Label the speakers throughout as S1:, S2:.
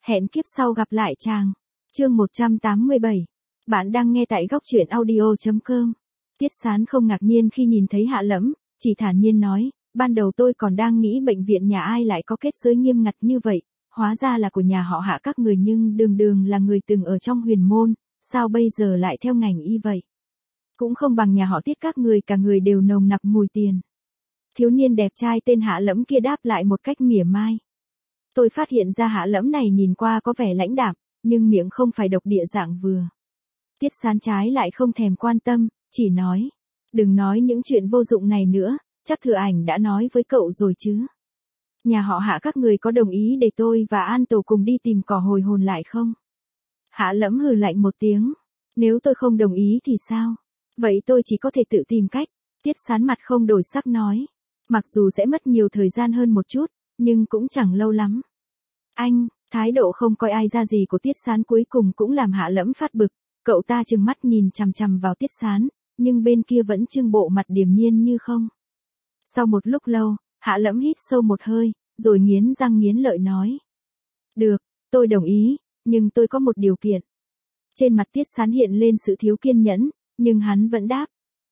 S1: Hẹn kiếp sau gặp lại chàng. Chương 187. Bạn đang nghe tại góc truyện audio.com. Tiết Sán không ngạc nhiên khi nhìn thấy Hạ Lẫm, chỉ thản nhiên nói, ban đầu tôi còn đang nghĩ bệnh viện nhà ai lại có kết giới nghiêm ngặt như vậy, hóa ra là của nhà họ Hạ các người, nhưng đường đường là người từng ở trong huyền môn, sao bây giờ lại theo ngành y vậy? Cũng không bằng nhà họ Tiết các người, cả người đều nồng nặc mùi tiền. Thiếu niên đẹp trai tên Hạ Lẫm kia đáp lại một cách mỉa mai. Tôi phát hiện ra Hạ Lẫm này nhìn qua có vẻ lãnh đạm, nhưng miệng không phải độc địa dạng vừa. Tiết Sán trái lại không thèm quan tâm, chỉ nói, đừng nói những chuyện vô dụng này nữa, chắc Thừa Ảnh đã nói với cậu rồi chứ. Nhà họ Hạ các người có đồng ý để tôi và An Tổ cùng đi tìm cỏ hồi hồn lại không? Hạ Lẫm hừ lạnh một tiếng, nếu tôi không đồng ý thì sao? Vậy tôi chỉ có thể tự tìm cách. Tiết Sán mặt không đổi sắc nói, mặc dù sẽ mất nhiều thời gian hơn một chút, nhưng cũng chẳng lâu lắm. Anh, thái độ không coi ai ra gì của Tiết Sán cuối cùng cũng làm Hạ Lẫm phát bực, cậu ta trừng mắt nhìn chằm chằm vào Tiết Sán, nhưng bên kia vẫn trưng bộ mặt điềm nhiên như không. Sau một lúc lâu, Hạ Lẫm hít sâu một hơi, rồi nghiến răng nghiến lợi nói. Được, tôi đồng ý, nhưng tôi có một điều kiện. Trên mặt Tiết Sán hiện lên sự thiếu kiên nhẫn, nhưng hắn vẫn đáp.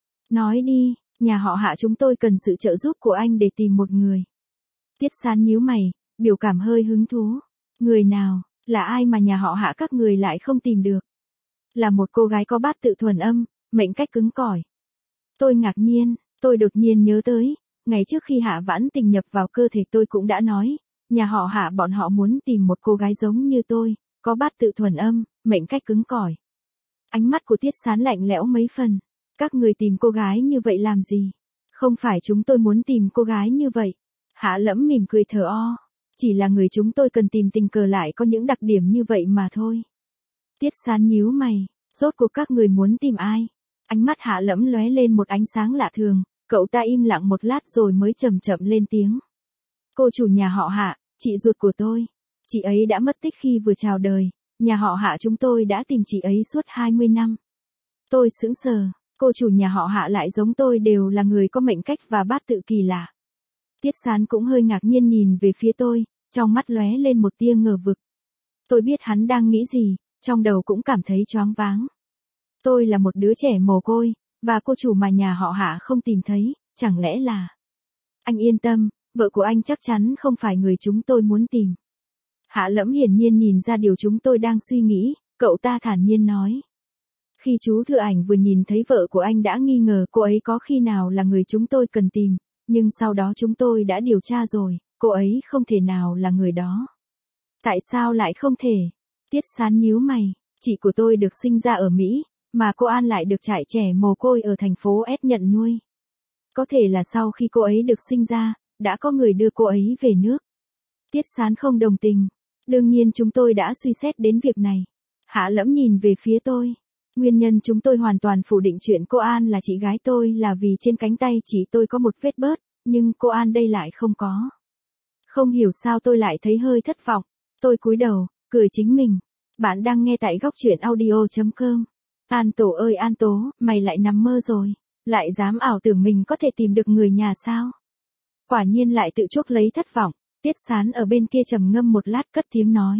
S1: Nói đi, nhà họ Hạ chúng tôi cần sự trợ giúp của anh để tìm một người. Tiết Sán nhíu mày, biểu cảm hơi hứng thú. Người nào, là ai mà nhà họ Hạ các người lại không tìm được? Là một cô gái có bát tự thuần âm, mệnh cách cứng cỏi. Tôi ngạc nhiên, tôi đột nhiên nhớ tới, ngày trước khi Hạ Vãn Tình nhập vào cơ thể tôi cũng đã nói, nhà họ Hạ bọn họ muốn tìm một cô gái giống như tôi, có bát tự thuần âm, mệnh cách cứng cỏi. Ánh mắt của Tiết Sán lạnh lẽo mấy phần. Các người tìm cô gái như vậy làm gì? Không phải chúng tôi muốn tìm cô gái như vậy. Hạ Lẫm mỉm cười thở o. Chỉ là người chúng tôi cần tìm tình cờ lại có những đặc điểm như vậy mà thôi. Tiết Sán nhíu mày. Rốt cuộc các người muốn tìm ai? Ánh mắt Hạ Lẫm lóe lên một ánh sáng lạ thường. Cậu ta im lặng một lát rồi mới chậm chậm lên tiếng. Cô chủ nhà họ Hạ, chị ruột của tôi. Chị ấy đã mất tích khi vừa chào đời. Nhà họ Hạ chúng tôi đã tìm chị ấy suốt 20 năm. Tôi sững sờ. Cô chủ nhà họ Hạ lại giống tôi, đều là người có mệnh cách và bát tự kỳ lạ. Tiết Sán cũng hơi ngạc nhiên nhìn về phía tôi, trong mắt lóe lên một tia ngờ vực. Tôi biết hắn đang nghĩ gì, trong đầu cũng cảm thấy choáng váng. Tôi là một đứa trẻ mồ côi, và cô chủ mà nhà họ Hạ không tìm thấy, chẳng lẽ là... Anh yên tâm, vợ của anh chắc chắn không phải người chúng tôi muốn tìm. Hạ Lẫm hiển nhiên nhìn ra điều chúng tôi đang suy nghĩ, cậu ta thản nhiên nói. Khi chú Thừa Ảnh vừa nhìn thấy vợ của anh đã nghi ngờ cô ấy có khi nào là người chúng tôi cần tìm, nhưng sau đó chúng tôi đã điều tra rồi, cô ấy không thể nào là người đó. Tại sao lại không thể? Tiết Sán nhíu mày, chị của tôi được sinh ra ở Mỹ, mà cô An lại được trại trẻ mồ côi ở thành phố S nhận nuôi. Có thể là sau khi cô ấy được sinh ra, đã có người đưa cô ấy về nước. Tiết Sán không đồng tình. Đương nhiên chúng tôi đã suy xét đến việc này. Hạ Lẫm nhìn về phía tôi. Nguyên nhân chúng tôi hoàn toàn phủ định chuyện cô An là chị gái tôi là vì trên cánh tay chỉ tôi có một vết bớt, nhưng cô An đây lại không có. Không hiểu sao tôi lại thấy hơi thất vọng. Tôi cúi đầu, cười chính mình. Bạn đang nghe tại góc truyện audio.com. An Tổ ơi An Tố, mày lại nằm mơ rồi. Lại dám ảo tưởng mình có thể tìm được người nhà sao? Quả nhiên lại tự chuốc lấy thất vọng. Tiết Sán ở bên kia trầm ngâm một lát cất tiếng nói.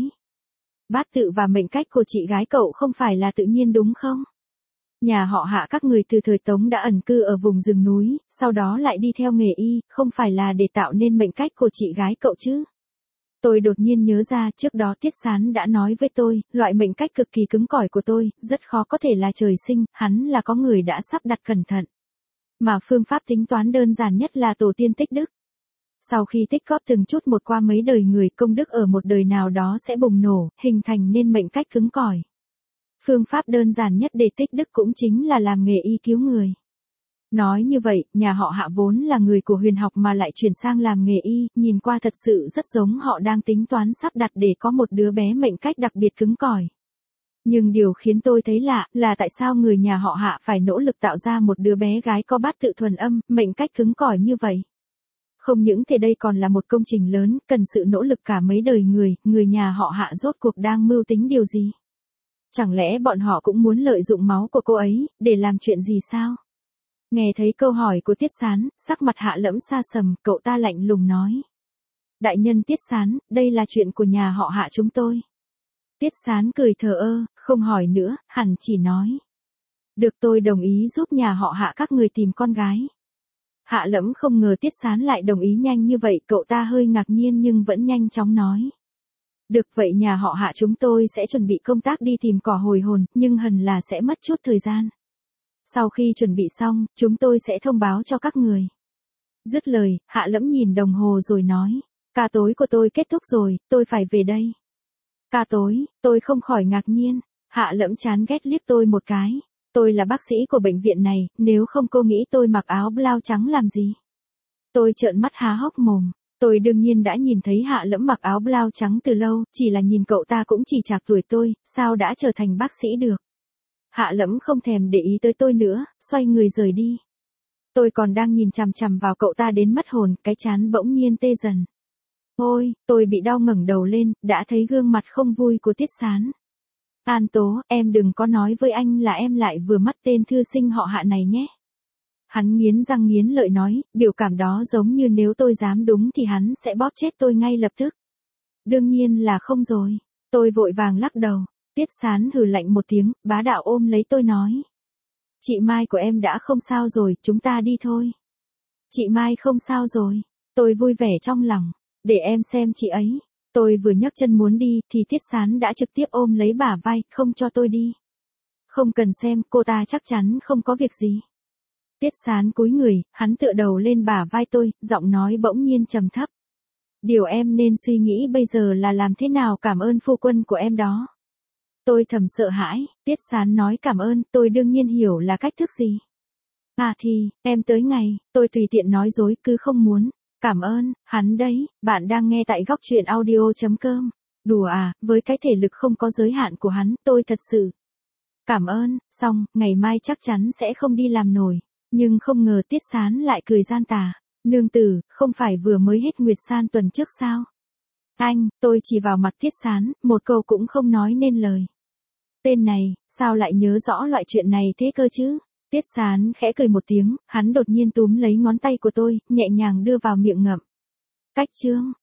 S1: Bát tự và mệnh cách của chị gái cậu không phải là tự nhiên đúng không? Nhà họ Hạ các người từ thời Tống đã ẩn cư ở vùng rừng núi, sau đó lại đi theo nghề y, không phải là để tạo nên mệnh cách của chị gái cậu chứ? Tôi đột nhiên nhớ ra trước đó Tiết Sán đã nói với tôi, loại mệnh cách cực kỳ cứng cỏi của tôi, rất khó có thể là trời sinh, hắn là có người đã sắp đặt cẩn thận. Mà phương pháp tính toán đơn giản nhất là tổ tiên tích đức. Sau khi tích góp từng chút một qua mấy đời người, công đức ở một đời nào đó sẽ bùng nổ, hình thành nên mệnh cách cứng cỏi. Phương pháp đơn giản nhất để tích đức cũng chính là làm nghề y cứu người. Nói như vậy, nhà họ Hạ vốn là người của huyền học mà lại chuyển sang làm nghề y, nhìn qua thật sự rất giống họ đang tính toán sắp đặt để có một đứa bé mệnh cách đặc biệt cứng cỏi. Nhưng điều khiến tôi thấy lạ là tại sao người nhà họ Hạ phải nỗ lực tạo ra một đứa bé gái có bát tự thuần âm, mệnh cách cứng cỏi như vậy. Không những thế đây còn là một công trình lớn, cần sự nỗ lực cả mấy đời người nhà họ Hạ rốt cuộc đang mưu tính điều gì? Chẳng lẽ bọn họ cũng muốn lợi dụng máu của cô ấy, để làm chuyện gì sao? Nghe thấy câu hỏi của Tiết Sán, sắc mặt Hạ Lẫm sa sầm, cậu ta lạnh lùng nói. Đại nhân Tiết Sán, đây là chuyện của nhà họ Hạ chúng tôi. Tiết Sán cười thờ ơ, không hỏi nữa, hẳn chỉ nói. Được, tôi đồng ý giúp nhà họ Hạ các người tìm con gái. Hạ Lẫm không ngờ Tiết Sán lại đồng ý nhanh như vậy, cậu ta hơi ngạc nhiên nhưng vẫn nhanh chóng nói. Được, vậy nhà họ Hạ chúng tôi sẽ chuẩn bị công tác đi tìm cỏ hồi hồn, nhưng hẳn là sẽ mất chút thời gian. Sau khi chuẩn bị xong, chúng tôi sẽ thông báo cho các người. Dứt lời, Hạ Lẫm nhìn đồng hồ rồi nói. Ca tối của tôi kết thúc rồi, tôi phải về đây. Ca tối, tôi không khỏi ngạc nhiên. Hạ Lẫm chán ghét liếc tôi một cái. Tôi là bác sĩ của bệnh viện này, nếu không cô nghĩ tôi mặc áo blau trắng làm gì? Tôi trợn mắt há hốc mồm. Tôi đương nhiên đã nhìn thấy Hạ Lẫm mặc áo blau trắng từ lâu, chỉ là nhìn cậu ta cũng chỉ chạc tuổi tôi, sao đã trở thành bác sĩ được. Hạ Lẫm không thèm để ý tới tôi nữa, xoay người rời đi. Tôi còn đang nhìn chằm chằm vào cậu ta đến mất hồn, cái trán bỗng nhiên tê dần. Ôi, tôi bị đau ngẩng đầu lên, đã thấy gương mặt không vui của Tiết Sán. An Tố, em đừng có nói với anh là em lại vừa mất tên thư sinh họ Hạ này nhé. Hắn nghiến răng nghiến lợi nói, biểu cảm đó giống như nếu tôi dám đúng thì hắn sẽ bóp chết tôi ngay lập tức. Đương nhiên là không rồi. Tôi vội vàng lắc đầu. Tiết Sán hừ lạnh một tiếng, bá đạo ôm lấy tôi nói. Chị Mai của em đã không sao rồi, chúng ta đi thôi. Chị Mai không sao rồi. Tôi vui vẻ trong lòng. Để em xem chị ấy. Tôi vừa nhấc chân muốn đi, thì Tiết Sán đã trực tiếp ôm lấy bả vai, không cho tôi đi. Không cần xem, cô ta chắc chắn không có việc gì. Tiết Sán cúi người, hắn tựa đầu lên bả vai tôi, giọng nói bỗng nhiên trầm thấp. Điều em nên suy nghĩ bây giờ là làm thế nào cảm ơn phu quân của em đó. Tôi thầm sợ hãi, Tiết Sán nói cảm ơn, tôi đương nhiên hiểu là cách thức gì. À thì, em tới ngày, tôi tùy tiện nói dối, cứ không muốn. Cảm ơn, hắn đấy, bạn đang nghe tại góc truyện audio.com. Đùa à, với cái thể lực không có giới hạn của hắn, tôi thật sự. Cảm ơn, xong, ngày mai chắc chắn sẽ không đi làm nổi. Nhưng không ngờ Tiết Sán lại cười gian tà. Nương tử, không phải vừa mới hết Nguyệt San tuần trước sao? Anh, tôi chỉ vào mặt Tiết Sán, một câu cũng không nói nên lời. Tên này, sao lại nhớ rõ loại chuyện này thế cơ chứ? Tiết Sán khẽ cười một tiếng, hắn đột nhiên túm lấy ngón tay của tôi, nhẹ nhàng đưa vào miệng ngậm. Cách chương.